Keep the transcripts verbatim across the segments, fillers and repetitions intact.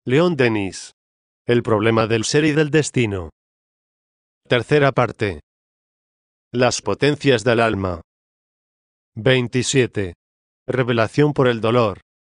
León Denis. El problema del ser y del destino. Tercera parte. Las potencias del alma. veintisiete. Revelación por el dolor.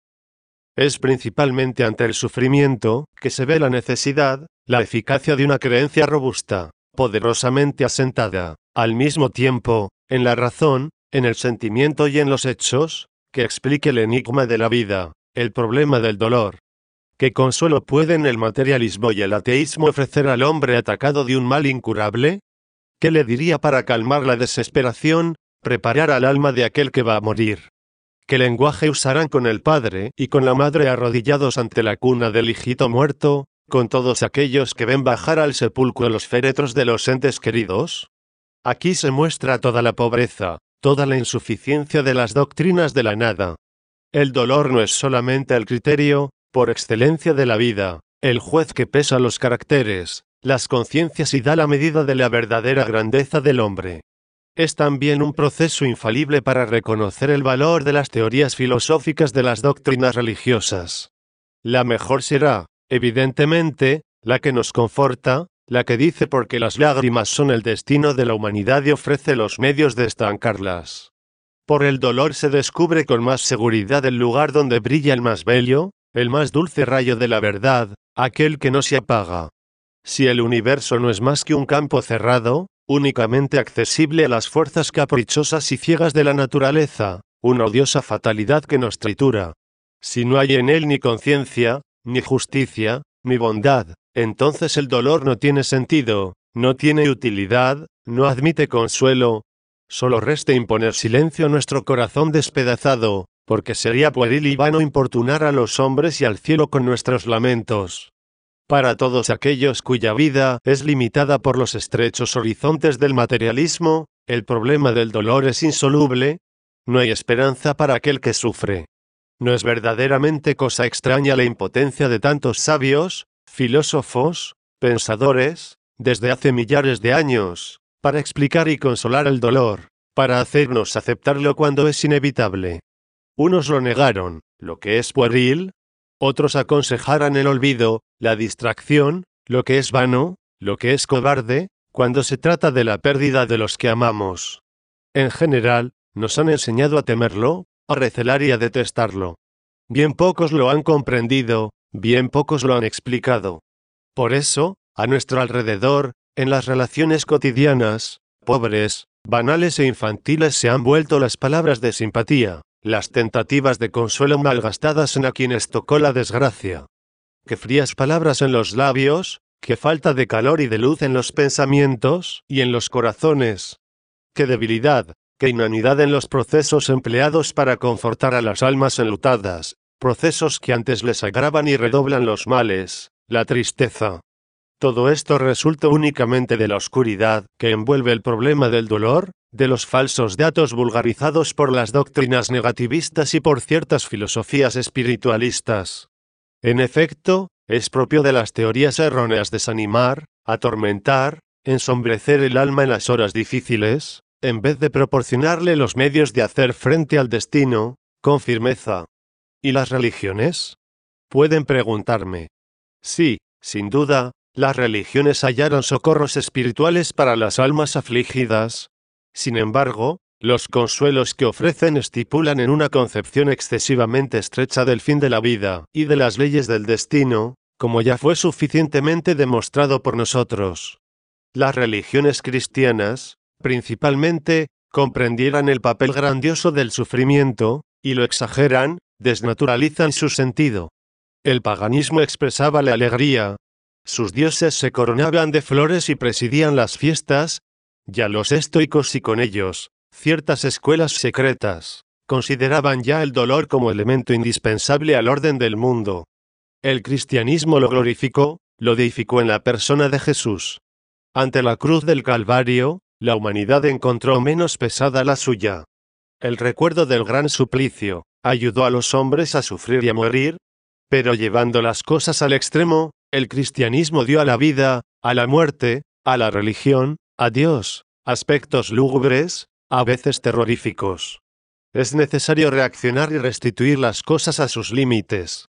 Es principalmente ante el sufrimiento que se ve la necesidad, la eficacia de una creencia robusta, poderosamente asentada, al mismo tiempo, en la razón, en el sentimiento y en los hechos, que explique el enigma de la vida, el problema del dolor. ¿Qué consuelo pueden el materialismo y el ateísmo ofrecer al hombre atacado de un mal incurable? ¿Qué le diría para calmar la desesperación, preparar al alma de aquel que va a morir? ¿Qué lenguaje usarán con el padre y con la madre arrodillados ante la cuna del hijito muerto, con todos aquellos que ven bajar al sepulcro los féretros de los entes queridos? Aquí se muestra toda la pobreza, toda la insuficiencia de las doctrinas de la nada. El dolor no es solamente el criterio, por excelencia de la vida, el juez que pesa los caracteres, las conciencias y da la medida de la verdadera grandeza del hombre. Es también un proceso infalible para reconocer el valor de las teorías filosóficas de las doctrinas religiosas. La mejor será, evidentemente, la que nos conforta, la que dice porque las lágrimas son el destino de la humanidad y ofrece los medios de estancarlas. Por el dolor se descubre con más seguridad el lugar donde brilla el más bello, el más dulce rayo de la verdad, aquel que no se apaga. Si el universo no es más que un campo cerrado, únicamente accesible a las fuerzas caprichosas y ciegas de la naturaleza, una odiosa fatalidad que nos tritura. Si no hay en él ni conciencia, ni justicia, ni bondad, entonces el dolor no tiene sentido, no tiene utilidad, no admite consuelo. Solo resta imponer silencio a nuestro corazón despedazado, porque sería pueril y vano importunar a los hombres y al cielo con nuestros lamentos. Para todos aquellos cuya vida es limitada por los estrechos horizontes del materialismo, el problema del dolor es insoluble. No hay esperanza para aquel que sufre. No es verdaderamente cosa extraña la impotencia de tantos sabios, filósofos, pensadores, desde hace millares de años, para explicar y consolar el dolor, para hacernos aceptarlo cuando es inevitable. Unos lo negaron, lo que es pueril. Otros aconsejaran el olvido, la distracción, lo que es vano, lo que es cobarde, cuando se trata de la pérdida de los que amamos. En general, nos han enseñado a temerlo, a recelar y a detestarlo. Bien pocos lo han comprendido, bien pocos lo han explicado. Por eso, a nuestro alrededor, en las relaciones cotidianas, pobres, banales e infantiles se han vuelto las palabras de simpatía, las tentativas de consuelo malgastadas en a quienes tocó la desgracia. Qué frías palabras en los labios, qué falta de calor y de luz en los pensamientos y en los corazones. Qué debilidad, qué inanidad en los procesos empleados para confortar a las almas enlutadas, procesos que antes les agravan y redoblan los males, la tristeza. Todo esto resulta únicamente de la oscuridad que envuelve el problema del dolor, de los falsos datos vulgarizados por las doctrinas negativistas y por ciertas filosofías espiritualistas. En efecto, es propio de las teorías erróneas desanimar, atormentar, ensombrecer el alma en las horas difíciles, en vez de proporcionarle los medios de hacer frente al destino, con firmeza. ¿Y las religiones? Pueden preguntarme. Sí, sin duda, las religiones hallaron socorros espirituales para las almas afligidas. Sin embargo, los consuelos que ofrecen estipulan en una concepción excesivamente estrecha del fin de la vida y de las leyes del destino, como ya fue suficientemente demostrado por nosotros. Las religiones cristianas, principalmente, comprendieran el papel grandioso del sufrimiento, y lo exageran, desnaturalizan su sentido. El paganismo expresaba la alegría. Sus dioses se coronaban de flores y presidían las fiestas. Ya los estoicos y con ellos, ciertas escuelas secretas, consideraban ya el dolor como elemento indispensable al orden del mundo. El cristianismo lo glorificó, lo deificó en la persona de Jesús. Ante la cruz del Calvario, la humanidad encontró menos pesada la suya. El recuerdo del gran suplicio ayudó a los hombres a sufrir y a morir, pero llevando las cosas al extremo, el cristianismo dio a la vida, a la muerte, a la religión, a Dios, aspectos lúgubres, a veces terroríficos. Es necesario reaccionar y restituir las cosas a sus límites,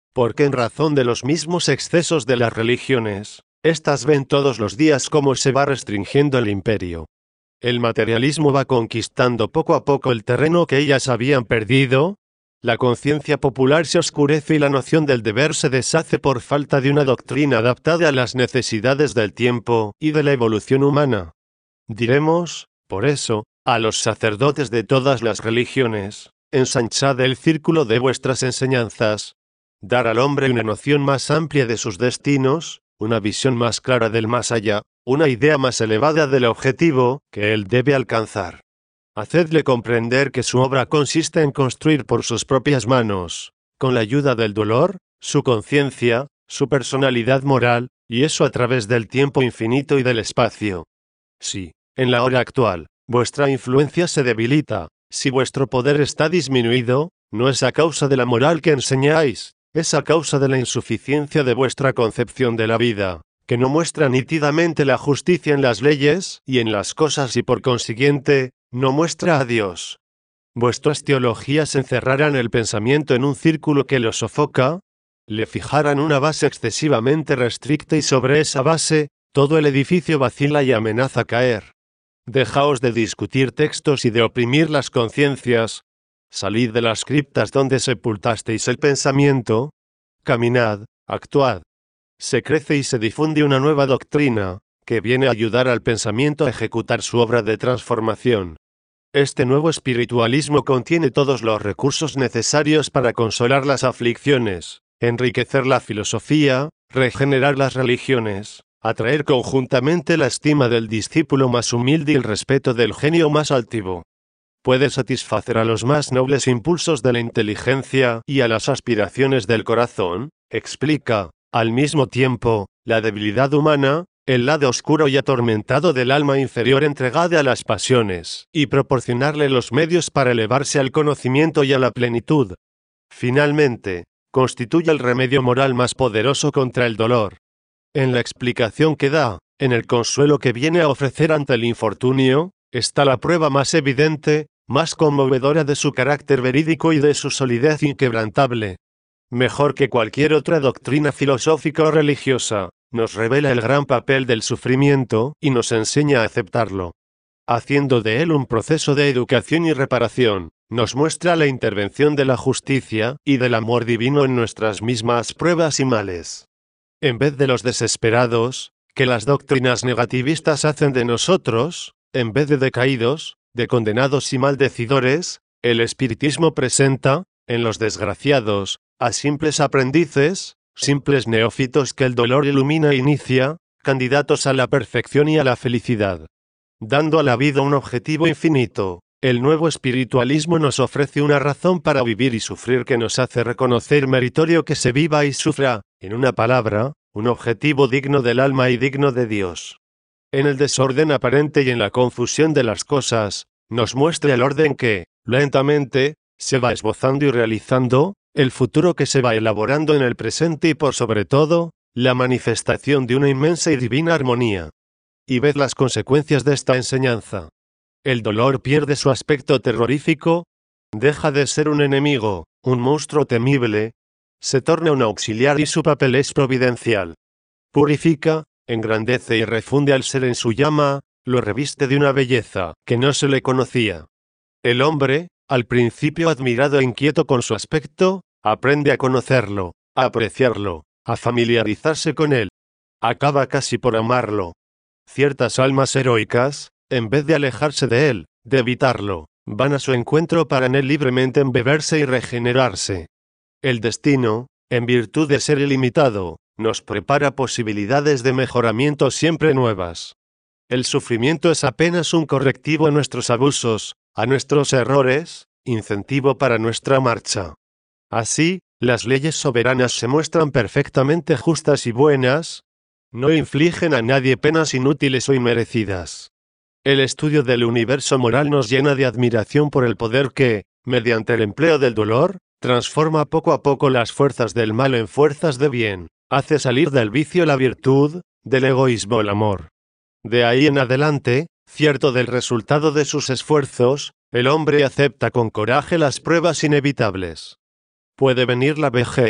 Porque en razón de los mismos excesos de las religiones, éstas ven todos los días cómo se va restringiendo el imperio. El materialismo va conquistando poco a poco el terreno que ellas habían perdido, la conciencia popular se oscurece y la noción del deber se deshace por falta de una doctrina adaptada a las necesidades del tiempo y de la evolución humana. Diremos, por eso, a los sacerdotes de todas las religiones, ensanchad el círculo de vuestras enseñanzas, dar al hombre una noción más amplia de sus destinos, una visión más clara del más allá, una idea más elevada del objetivo que él debe alcanzar. Hacedle comprender que su obra consiste en construir por sus propias manos, con la ayuda del dolor, su conciencia, su personalidad moral, y eso a través del tiempo infinito y del espacio. Si, en la hora actual, vuestra influencia se debilita, si vuestro poder está disminuido, no es a causa de la moral que enseñáis, es a causa de la insuficiencia de vuestra concepción de la vida, que no muestra nítidamente la justicia en las leyes y en las cosas y por consiguiente, no muestra a Dios. Vuestras teologías encerrarán el pensamiento en un círculo que lo sofoca, le fijarán una base excesivamente restricta y sobre esa base, todo el edificio vacila y amenaza caer. Dejaos de discutir textos y de oprimir las conciencias. Salid de las criptas donde sepultasteis el pensamiento. Caminad, actuad. Se crece y se difunde una nueva doctrina, que viene a ayudar al pensamiento a ejecutar su obra de transformación. Este nuevo espiritualismo contiene todos los recursos necesarios para consolar las aflicciones, enriquecer la filosofía, regenerar las religiones, atraer conjuntamente la estima del discípulo más humilde y el respeto del genio más altivo. Puede satisfacer a los más nobles impulsos de la inteligencia y a las aspiraciones del corazón, explica, al mismo tiempo, la debilidad humana, el lado oscuro y atormentado del alma inferior entregada a las pasiones, y proporcionarle los medios para elevarse al conocimiento y a la plenitud. Finalmente, constituye el remedio moral más poderoso contra el dolor. En la explicación que da, en el consuelo que viene a ofrecer ante el infortunio, está la prueba más evidente, más conmovedora de su carácter verídico y de su solidez inquebrantable. Mejor que cualquier otra doctrina filosófica o religiosa, nos revela el gran papel del sufrimiento y nos enseña a aceptarlo. Haciendo de él un proceso de educación y reparación, nos muestra la intervención de la justicia y del amor divino en nuestras mismas pruebas y males. En vez de los desesperados, que las doctrinas negativistas hacen de nosotros, en vez de decaídos, de condenados y maldecidores, el espiritismo presenta, en los desgraciados, a simples aprendices, simples neófitos que el dolor ilumina e inicia, candidatos a la perfección y a la felicidad. Dando a la vida un objetivo infinito, el nuevo espiritualismo nos ofrece una razón para vivir y sufrir que nos hace reconocer meritorio que se viva y sufra, en una palabra, un objetivo digno del alma y digno de Dios. En el desorden aparente y en la confusión de las cosas, nos muestra el orden que, lentamente, se va esbozando y realizando, el futuro que se va elaborando en el presente y por sobre todo, la manifestación de una inmensa y divina armonía. Y ved las consecuencias de esta enseñanza. El dolor pierde su aspecto terrorífico, deja de ser un enemigo, un monstruo temible, se torna un auxiliar y su papel es providencial. Purifica, engrandece y refunde al ser en su llama, lo reviste de una belleza que no se le conocía. El hombre, al principio admirado e inquieto con su aspecto, aprende a conocerlo, a apreciarlo, a familiarizarse con él. Acaba casi por amarlo. Ciertas almas heroicas, en vez de alejarse de él, de evitarlo, van a su encuentro para en él libremente embeberse y regenerarse. El destino, en virtud de ser ilimitado, nos prepara posibilidades de mejoramiento siempre nuevas. El sufrimiento es apenas un correctivo a nuestros abusos, a nuestros errores, incentivo para nuestra marcha. Así, las leyes soberanas se muestran perfectamente justas y buenas, no infligen a nadie penas inútiles o inmerecidas. El estudio del universo moral nos llena de admiración por el poder que, mediante el empleo del dolor, transforma poco a poco las fuerzas del mal en fuerzas de bien, hace salir del vicio la virtud, del egoísmo el amor. De ahí en adelante, cierto del resultado de sus esfuerzos, el hombre acepta con coraje las pruebas inevitables. Puede venir la vejez,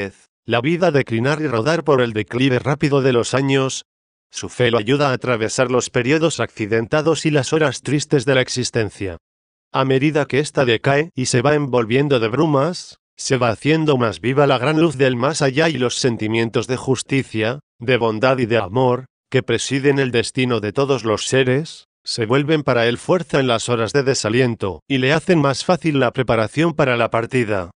la vida declinar y rodar por el declive rápido de los años. Su fe lo ayuda a atravesar los periodos accidentados y las horas tristes de la existencia. A medida que ésta decae y se va envolviendo de brumas, se va haciendo más viva la gran luz del más allá y los sentimientos de justicia, de bondad y de amor, que presiden el destino de todos los seres, se vuelven para él fuerza en las horas de desaliento, y le hacen más fácil la preparación para la partida.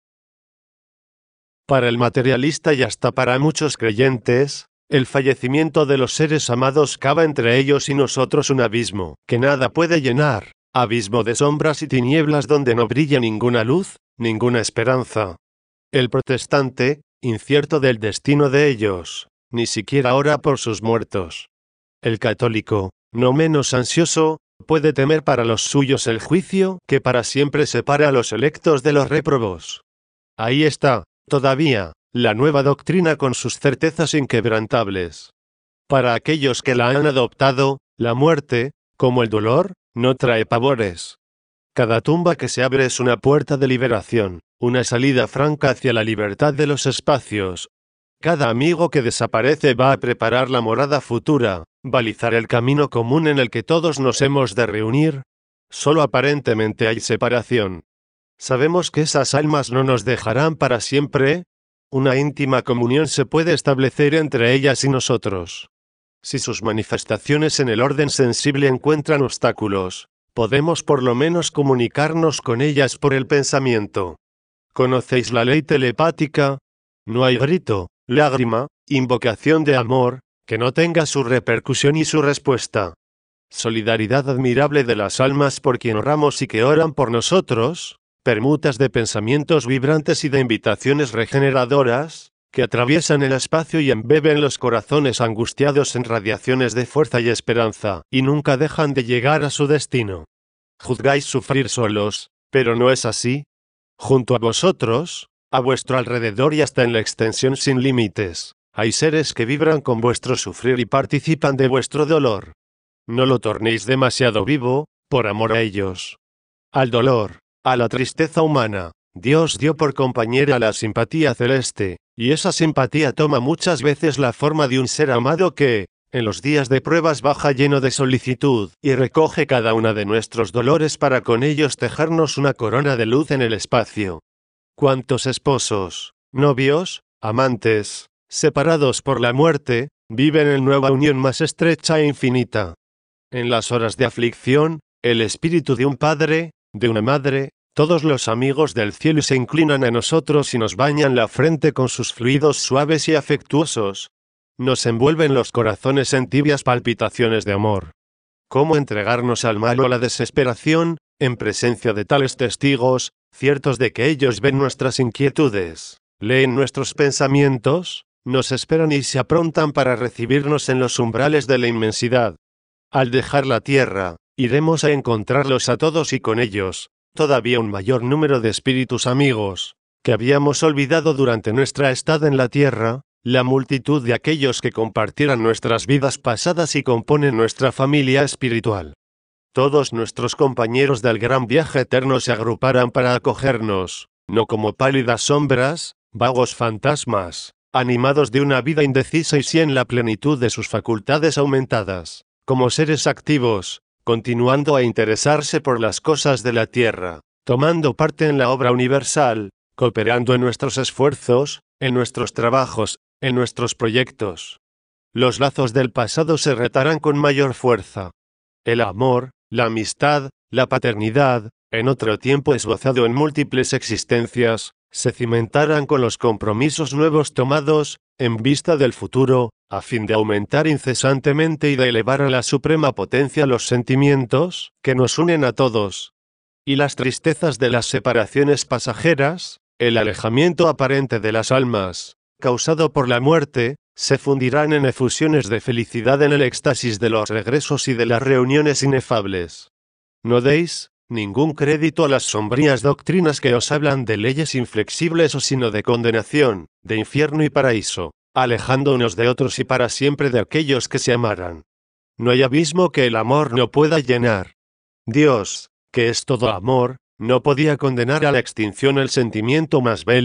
Para el materialista y hasta para muchos creyentes, el fallecimiento de los seres amados cava entre ellos y nosotros un abismo que nada puede llenar, abismo de sombras y tinieblas donde no brilla ninguna luz, ninguna esperanza. El protestante, incierto del destino de ellos, ni siquiera ora por sus muertos. El católico, no menos ansioso, puede temer para los suyos el juicio que para siempre separa a los electos de los réprobos. Ahí está, todavía, la nueva doctrina con sus certezas inquebrantables. Para aquellos que la han adoptado, la muerte, como el dolor, no trae pavores. Cada tumba que se abre es una puerta de liberación, una salida franca hacia la libertad de los espacios. Cada amigo que desaparece va a preparar la morada futura, balizar el camino común en el que todos nos hemos de reunir. Solo aparentemente hay separación. Sabemos que esas almas no nos dejarán para siempre. Una íntima comunión se puede establecer entre ellas y nosotros. Si sus manifestaciones en el orden sensible encuentran obstáculos, podemos por lo menos comunicarnos con ellas por el pensamiento. ¿Conocéis la ley telepática? No hay grito, lágrima, invocación de amor, que no tenga su repercusión y su respuesta. Solidaridad admirable de las almas por quien oramos y que oran por nosotros, permutas de pensamientos vibrantes y de invitaciones regeneradoras, que atraviesan el espacio y embeben los corazones angustiados en radiaciones de fuerza y esperanza, y nunca dejan de llegar a su destino. Juzgáis sufrir solos, pero no es así. Junto a vosotros, a vuestro alrededor y hasta en la extensión sin límites, hay seres que vibran con vuestro sufrir y participan de vuestro dolor. No lo tornéis demasiado vivo, por amor a ellos. Al dolor, a la tristeza humana, Dios dio por compañera la simpatía celeste, y esa simpatía toma muchas veces la forma de un ser amado que, en los días de pruebas baja lleno de solicitud, y recoge cada una de nuestros dolores para con ellos tejernos una corona de luz en el espacio. ¿Cuántos esposos, novios, amantes, separados por la muerte, viven en nueva unión más estrecha e infinita? En las horas de aflicción, el espíritu de un padre, de una madre, todos los amigos del cielo se inclinan a nosotros y nos bañan la frente con sus fluidos suaves y afectuosos. Nos envuelven los corazones en tibias palpitaciones de amor. ¿Cómo entregarnos al mal o a la desesperación, en presencia de tales testigos, ciertos de que ellos ven nuestras inquietudes, leen nuestros pensamientos, nos esperan y se aprontan para recibirnos en los umbrales de la inmensidad? Al dejar la tierra, iremos a encontrarlos a todos y con ellos, todavía un mayor número de espíritus amigos, que habíamos olvidado durante nuestra estada en la tierra, la multitud de aquellos que compartieran nuestras vidas pasadas y componen nuestra familia espiritual. Todos nuestros compañeros del gran viaje eterno se agruparán para acogernos, no como pálidas sombras, vagos fantasmas, animados de una vida indecisa y sí en la plenitud de sus facultades aumentadas, como seres activos, continuando a interesarse por las cosas de la tierra, tomando parte en la obra universal, cooperando en nuestros esfuerzos, en nuestros trabajos, en nuestros proyectos. Los lazos del pasado se retarán con mayor fuerza. El amor, la amistad, la paternidad, en otro tiempo esbozado en múltiples existencias, se cimentarán con los compromisos nuevos tomados, en vista del futuro, a fin de aumentar incesantemente y de elevar a la suprema potencia los sentimientos que nos unen a todos. Y las tristezas de las separaciones pasajeras, el alejamiento aparente de las almas, causado por la muerte, se fundirán en efusiones de felicidad en el éxtasis de los regresos y de las reuniones inefables. No deis ningún crédito a las sombrías doctrinas que os hablan de leyes inflexibles o sino de condenación, de infierno y paraíso, alejándonos de otros y para siempre de aquellos que se amaran. No hay abismo que el amor no pueda llenar. Dios, que es todo amor, no podía condenar a la extinción el sentimiento más bello,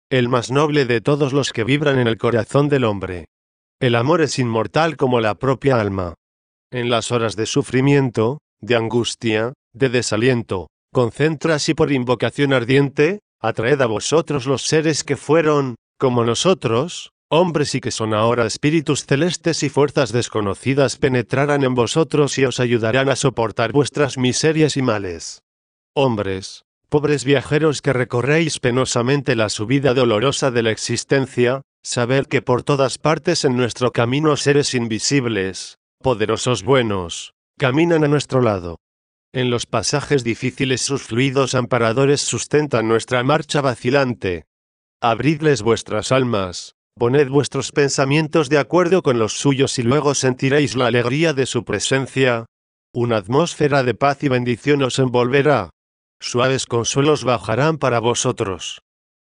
el más noble de todos los que vibran en el corazón del hombre. El amor es inmortal como la propia alma. En las horas de sufrimiento, de angustia, de desaliento, concentra así por invocación ardiente, atraed a vosotros los seres que fueron, como nosotros, hombres y que son ahora espíritus celestes y fuerzas desconocidas penetrarán en vosotros y os ayudarán a soportar vuestras miserias y males. Hombres, pobres viajeros que recorréis penosamente la subida dolorosa de la existencia, sabed que por todas partes en nuestro camino seres invisibles, poderosos buenos, caminan a nuestro lado. En los pasajes difíciles sus fluidos amparadores sustentan nuestra marcha vacilante. Abridles vuestras almas, poned vuestros pensamientos de acuerdo con los suyos y luego sentiréis la alegría de su presencia. Una atmósfera de paz y bendición os envolverá. Suaves consuelos bajarán para vosotros.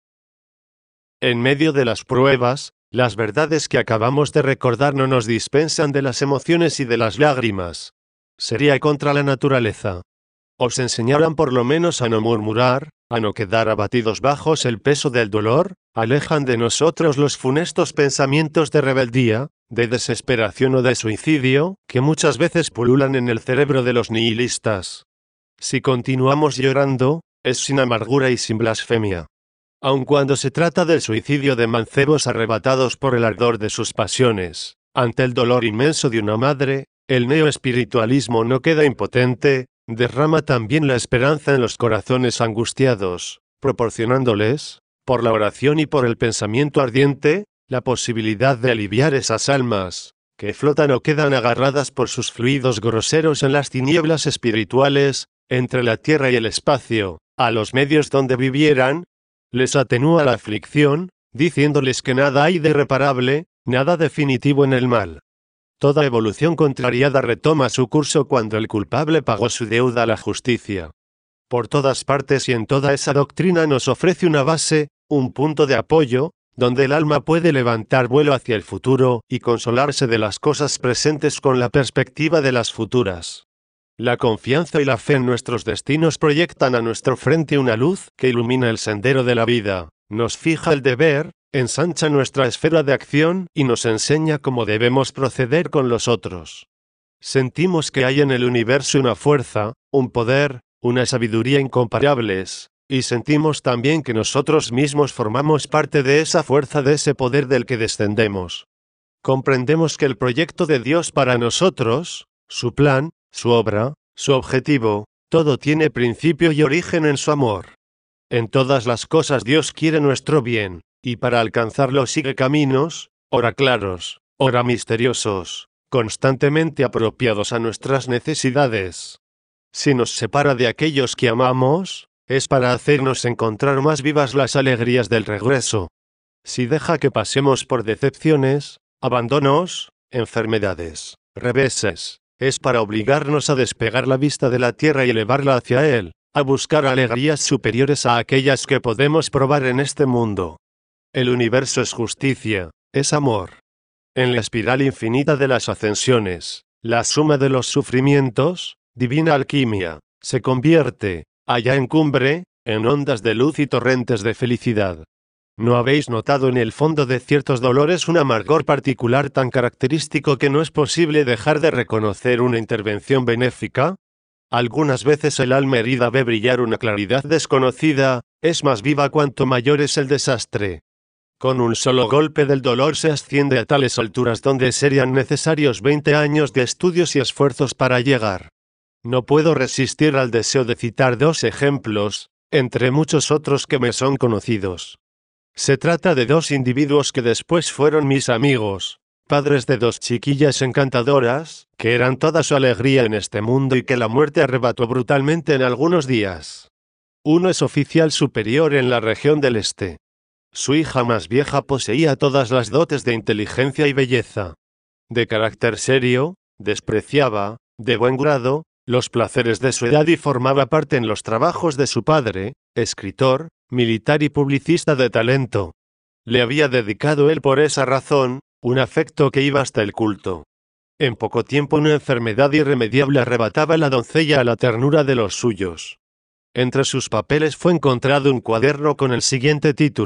En medio de las pruebas, las verdades que acabamos de recordar no nos dispensan de las emociones y de las lágrimas. Sería contra la naturaleza. Os enseñarán por lo menos a no murmurar, a no quedar abatidos bajo el peso del dolor, alejan de nosotros los funestos pensamientos de rebeldía, de desesperación o de suicidio, que muchas veces pululan en el cerebro de los nihilistas. Si continuamos llorando, es sin amargura y sin blasfemia. Aun cuando se trata del suicidio de mancebos arrebatados por el ardor de sus pasiones, ante el dolor inmenso de una madre, el neoespiritualismo no queda impotente, derrama también la esperanza en los corazones angustiados, proporcionándoles, por la oración y por el pensamiento ardiente, la posibilidad de aliviar esas almas, que flotan o quedan agarradas por sus fluidos groseros en las tinieblas espirituales, entre la tierra y el espacio, a los medios donde vivieran, les atenúa la aflicción, diciéndoles que nada hay de irreparable, nada definitivo en el mal. Toda evolución contrariada retoma su curso cuando el culpable pagó su deuda a la justicia. Por todas partes y en toda esa doctrina nos ofrece una base, un punto de apoyo, donde el alma puede levantar vuelo hacia el futuro y consolarse de las cosas presentes con la perspectiva de las futuras. La confianza y la fe en nuestros destinos proyectan a nuestro frente una luz que ilumina el sendero de la vida, nos fija el deber, ensancha nuestra esfera de acción y nos enseña cómo debemos proceder con los otros. Sentimos que hay en el universo una fuerza, un poder, una sabiduría incomparables, y sentimos también que nosotros mismos formamos parte de esa fuerza, de ese poder del que descendemos. Comprendemos que el proyecto de Dios para nosotros, su plan, su obra, su objetivo, todo tiene principio y origen en su amor. En todas las cosas Dios quiere nuestro bien, y para alcanzarlo sigue caminos, ora claros, ora misteriosos, constantemente apropiados a nuestras necesidades. Si nos separa de aquellos que amamos, es para hacernos encontrar más vivas las alegrías del regreso. Si deja que pasemos por decepciones, abandonos, enfermedades, reveses, es para obligarnos a despegar la vista de la tierra y elevarla hacia Él, a buscar alegrías superiores a aquellas que podemos probar en este mundo. El universo es justicia, es amor. En la espiral infinita de las ascensiones, la suma de los sufrimientos, divina alquimia, se convierte, allá en cumbre, en ondas de luz y torrentes de felicidad. ¿No habéis notado en el fondo de ciertos dolores un amargor particular tan característico que no es posible dejar de reconocer una intervención benéfica? Algunas veces el alma herida ve brillar una claridad desconocida, es más viva cuanto mayor es el desastre. Con un solo golpe del dolor se asciende a tales alturas donde serían necesarios veinte años de estudios y esfuerzos para llegar. No puedo resistir al deseo de citar dos ejemplos, entre muchos otros que me son conocidos. Se trata de dos individuos que después fueron mis amigos, padres de dos chiquillas encantadoras, que eran toda su alegría en este mundo y que la muerte arrebató brutalmente en algunos días. Uno es oficial superior en la región del este. Su hija más vieja poseía todas las dotes de inteligencia y belleza. De carácter serio, despreciaba, de buen grado, los placeres de su edad y formaba parte en los trabajos de su padre, escritor, militar y publicista de talento. Le había dedicado él por esa razón, un afecto que iba hasta el culto. En poco tiempo una enfermedad irremediable arrebataba a la doncella a la ternura de los suyos. Entre sus papeles fue encontrado un cuaderno con el siguiente título: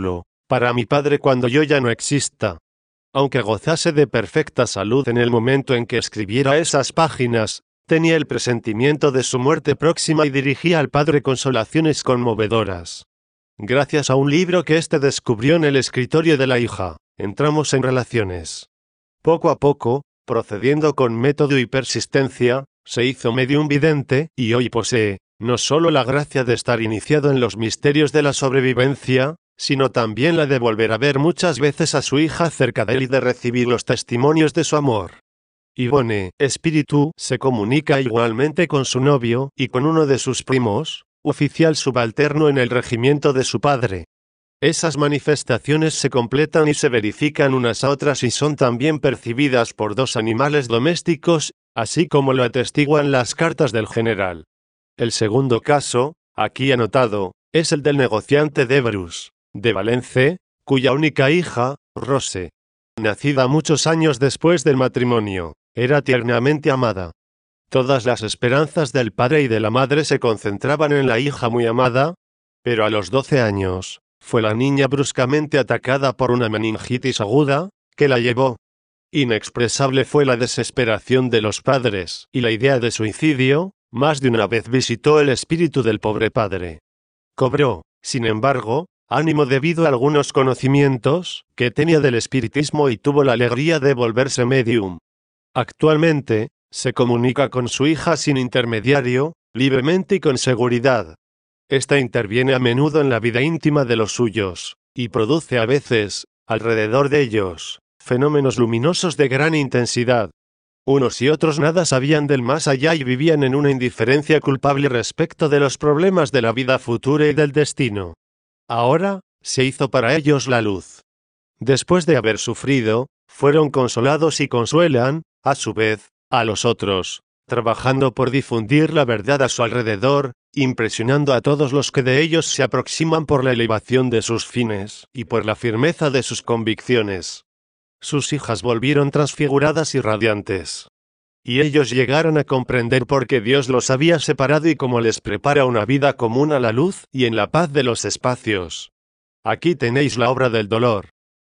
para mi padre cuando yo ya no exista. Aunque gozase de perfecta salud en el momento en que escribiera esas páginas, tenía el presentimiento de su muerte próxima y dirigía al padre consolaciones conmovedoras. Gracias a un libro que éste descubrió en el escritorio de la hija, entramos en relaciones. Poco a poco, procediendo con método y persistencia, se hizo medium vidente, y hoy posee, no solo la gracia de estar iniciado en los misterios de la sobrevivencia, sino también la de volver a ver muchas veces a su hija cerca de él y de recibir los testimonios de su amor. Yvonne, espíritu, se comunica igualmente con su novio, y con uno de sus primos, oficial subalterno en el regimiento de su padre. Esas manifestaciones se completan y se verifican unas a otras y son también percibidas por dos animales domésticos, así como lo atestiguan las cartas del general. El segundo caso, aquí anotado, es el del negociante de Bruce, de Valence, cuya única hija, Rose, nacida muchos años después del matrimonio, era tiernamente amada. Todas las esperanzas del padre y de la madre se concentraban en la hija muy amada, pero a los doce años, fue la niña bruscamente atacada por una meningitis aguda, que la llevó. Inexpresable fue la desesperación de los padres, y la idea de suicidio, más de una vez visitó el espíritu del pobre padre. Cobró, sin embargo, ánimo debido a algunos conocimientos que tenía del espiritismo y tuvo la alegría de volverse medium. Actualmente, se comunica con su hija sin intermediario, libremente y con seguridad. Esta interviene a menudo en la vida íntima de los suyos, y produce a veces, alrededor de ellos, fenómenos luminosos de gran intensidad. Unos y otros nada sabían del más allá y vivían en una indiferencia culpable respecto de los problemas de la vida futura y del destino. Ahora, se hizo para ellos la luz. Después de haber sufrido, fueron consolados y consuelan, a su vez, a los otros, trabajando por difundir la verdad a su alrededor, impresionando a todos los que de ellos se aproximan por la elevación de sus fines y por la firmeza de sus convicciones. Sus hijas volvieron transfiguradas y radiantes. Y ellos llegaron a comprender por qué Dios los había separado y cómo les prepara una vida común a la luz y en la paz de los espacios. Aquí tenéis la obra del dolor.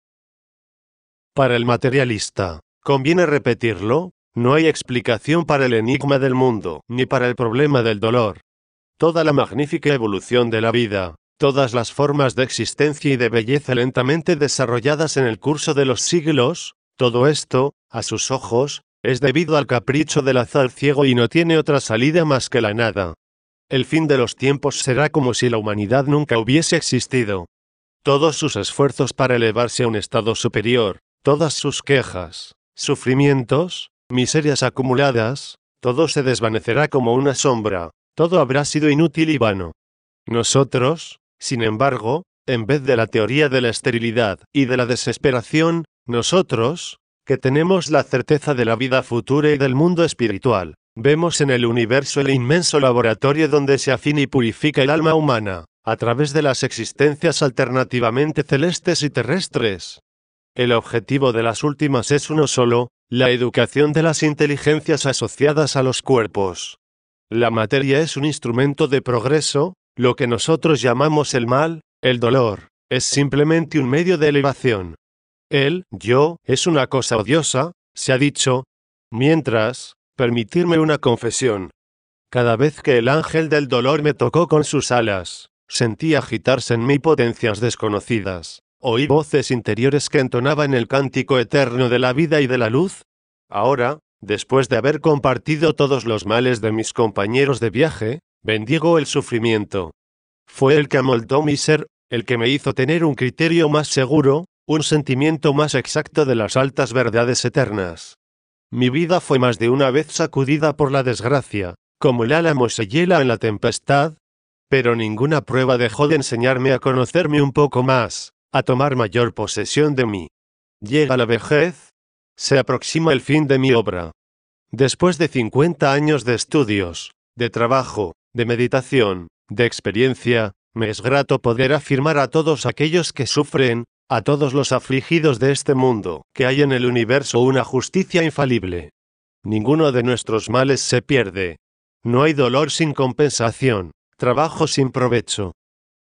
Para el materialista, conviene repetirlo, no hay explicación para el enigma del mundo, ni para el problema del dolor. Toda la magnífica evolución de la vida, todas las formas de existencia y de belleza lentamente desarrolladas en el curso de los siglos, todo esto, a sus ojos, es debido al capricho del azar ciego y no tiene otra salida más que la nada. El fin de los tiempos será como si la humanidad nunca hubiese existido. Todos sus esfuerzos para elevarse a un estado superior, todas sus quejas, sufrimientos, miserias acumuladas, todo se desvanecerá como una sombra, todo habrá sido inútil y vano. Nosotros, sin embargo, en vez de la teoría de la esterilidad y de la desesperación, nosotros, que tenemos la certeza de la vida futura y del mundo espiritual, vemos en el universo el inmenso laboratorio donde se afina y purifica el alma humana, a través de las existencias alternativamente celestes y terrestres. El objetivo de las últimas es uno solo, la educación de las inteligencias asociadas a los cuerpos. La materia es un instrumento de progreso, lo que nosotros llamamos el mal, el dolor, es simplemente un medio de elevación. El yo es una cosa odiosa, se ha dicho. Mientras, permitirme una confesión. Cada vez que el ángel del dolor me tocó con sus alas, sentí agitarse en mí potencias desconocidas. Oí voces interiores que entonaban el cántico eterno de la vida y de la luz. Ahora, después de haber compartido todos los males de mis compañeros de viaje, bendigo el sufrimiento. Fue el que amoldó mi ser, el que me hizo tener un criterio más seguro, un sentimiento más exacto de las altas verdades eternas. Mi vida fue más de una vez sacudida por la desgracia, como el álamo se hiela en la tempestad, pero ninguna prueba dejó de enseñarme a conocerme un poco más, a tomar mayor posesión de mí. Llega la vejez, se aproxima el fin de mi obra. Después de cincuenta años de estudios, de trabajo, de meditación, de experiencia, me es grato poder afirmar a todos aquellos que sufren, a todos los afligidos de este mundo, que hay en el universo una justicia infalible. Ninguno de nuestros males se pierde. No hay dolor sin compensación, trabajo sin provecho.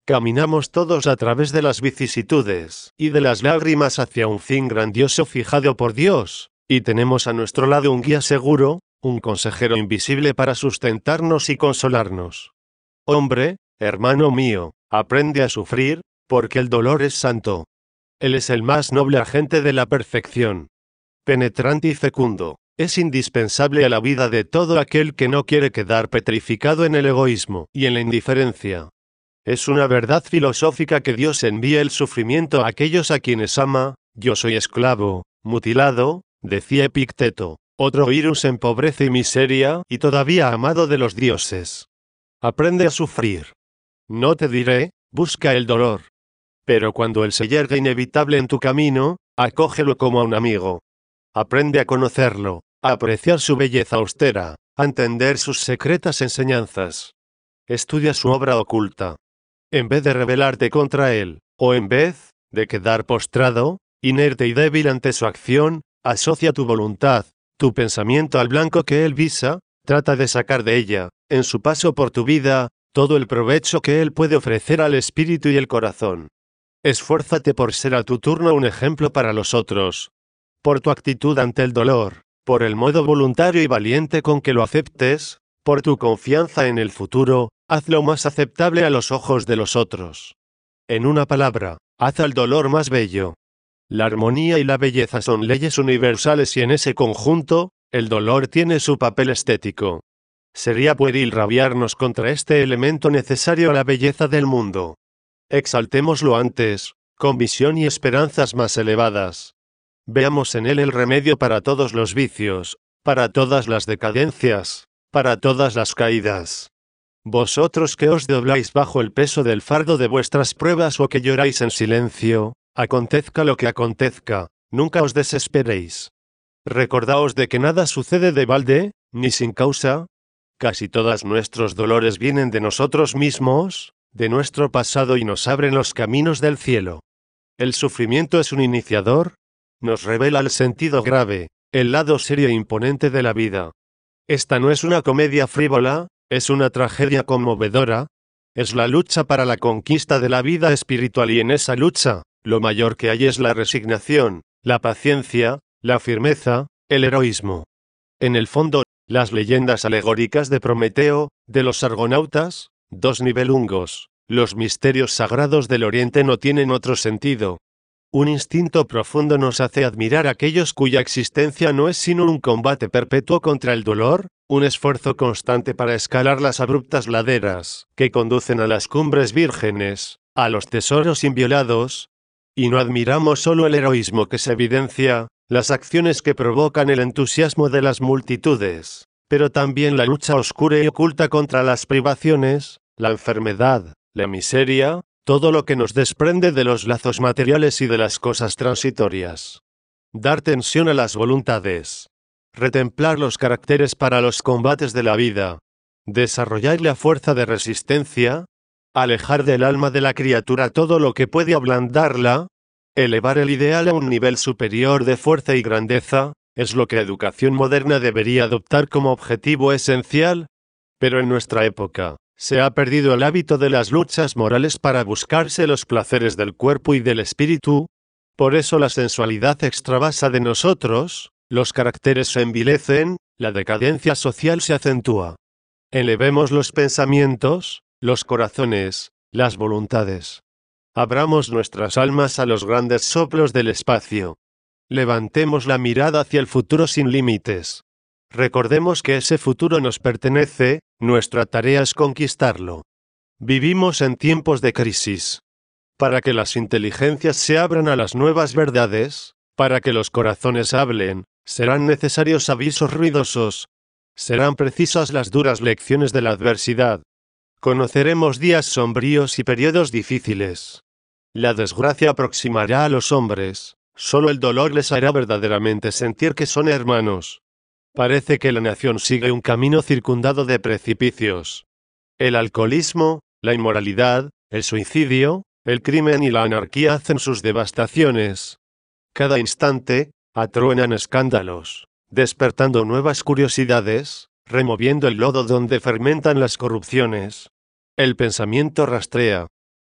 Caminamos todos a través de las vicisitudes y de las lágrimas hacia un fin grandioso fijado por Dios, y tenemos a nuestro lado un guía seguro, un consejero invisible para sustentarnos y consolarnos. Hombre, hermano mío, aprende a sufrir, porque el dolor es santo. Él es el más noble agente de la perfección. Penetrante y fecundo, es indispensable a la vida de todo aquel que no quiere quedar petrificado en el egoísmo y en la indiferencia. Es una verdad filosófica que Dios envía el sufrimiento a aquellos a quienes ama. Yo soy esclavo, mutilado, decía Epicteto, otro virus en pobreza y miseria, y todavía amado de los dioses. Aprende a sufrir. No te diré, busca el dolor. Pero cuando él se yergue inevitable en tu camino, acógelo como a un amigo. Aprende a conocerlo, a apreciar su belleza austera, a entender sus secretas enseñanzas. Estudia su obra oculta. En vez de rebelarte contra él, o en vez de quedar postrado, inerte y débil ante su acción, asocia tu voluntad, tu pensamiento al blanco que él visa, trata de sacar de ella, en su paso por tu vida, todo el provecho que él puede ofrecer al espíritu y el corazón. Esfuérzate por ser a tu turno un ejemplo para los otros. Por tu actitud ante el dolor, por el modo voluntario y valiente con que lo aceptes, por tu confianza en el futuro, hazlo más aceptable a los ojos de los otros. En una palabra, haz al dolor más bello. La armonía y la belleza son leyes universales y en ese conjunto, el dolor tiene su papel estético. Sería pueril rabiarnos contra este elemento necesario a la belleza del mundo. Exaltémoslo antes, con visión y esperanzas más elevadas. Veamos en él el remedio para todos los vicios, para todas las decadencias, para todas las caídas. Vosotros que os dobláis bajo el peso del fardo de vuestras pruebas o que lloráis en silencio, acontezca lo que acontezca, nunca os desesperéis. Recordaos de que nada sucede de balde, ni sin causa. Casi todos nuestros dolores vienen de nosotros mismos, de nuestro pasado y nos abren los caminos del cielo. El sufrimiento es un iniciador, nos revela el sentido grave, el lado serio e imponente de la vida. Esta no es una comedia frívola, es una tragedia conmovedora, es la lucha para la conquista de la vida espiritual y en esa lucha, lo mayor que hay es la resignación, la paciencia, la firmeza, el heroísmo. En el fondo, las leyendas alegóricas de Prometeo, de los argonautas, dos nivelungos, los misterios sagrados del Oriente no tienen otro sentido. Un instinto profundo nos hace admirar a aquellos cuya existencia no es sino un combate perpetuo contra el dolor, un esfuerzo constante para escalar las abruptas laderas que conducen a las cumbres vírgenes, a los tesoros inviolados, y no admiramos solo el heroísmo que se evidencia, las acciones que provocan el entusiasmo de las multitudes, pero también la lucha oscura y oculta contra las privaciones, la enfermedad, la miseria, todo lo que nos desprende de los lazos materiales y de las cosas transitorias. Dar tensión a las voluntades. Retemplar los caracteres para los combates de la vida. Desarrollar la fuerza de resistencia. Alejar del alma de la criatura todo lo que puede ablandarla. Elevar el ideal a un nivel superior de fuerza y grandeza, es lo que la educación moderna debería adoptar como objetivo esencial. Pero en nuestra época, se ha perdido el hábito de las luchas morales para buscarse los placeres del cuerpo y del espíritu. Por eso la sensualidad extravasa de nosotros, los caracteres se envilecen, la decadencia social se acentúa. Elevemos los pensamientos, los corazones, las voluntades. Abramos nuestras almas a los grandes soplos del espacio. Levantemos la mirada hacia el futuro sin límites. Recordemos que ese futuro nos pertenece, nuestra tarea es conquistarlo. Vivimos en tiempos de crisis. Para que las inteligencias se abran a las nuevas verdades, para que los corazones hablen, serán necesarios avisos ruidosos. Serán precisas las duras lecciones de la adversidad. Conoceremos días sombríos y periodos difíciles. La desgracia aproximará a los hombres, solo el dolor les hará verdaderamente sentir que son hermanos. Parece que la nación sigue un camino circundado de precipicios. El alcoholismo, la inmoralidad, el suicidio, el crimen y la anarquía hacen sus devastaciones. Cada instante, atruenan escándalos, despertando nuevas curiosidades, removiendo el lodo donde fermentan las corrupciones. El pensamiento rastrea.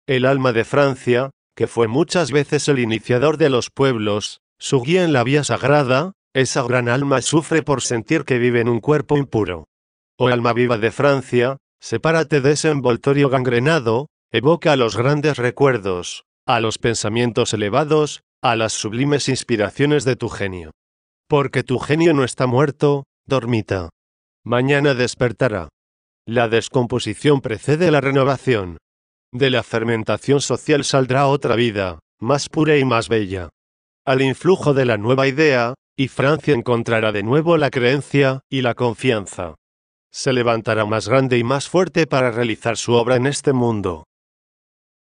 El alma de Francia, que fue muchas veces el iniciador de los pueblos, su guía en la vía sagrada, esa gran alma sufre por sentir que vive en un cuerpo impuro. Oh alma viva de Francia, sepárate de ese envoltorio gangrenado, evoca a los grandes recuerdos, a los pensamientos elevados, a las sublimes inspiraciones de tu genio. Porque tu genio no está muerto, dormita. Mañana despertará. La descomposición precede la renovación. De la fermentación social saldrá otra vida, más pura y más bella. Al influjo de la nueva idea, y Francia encontrará de nuevo la creencia y la confianza. Se levantará más grande y más fuerte para realizar su obra en este mundo.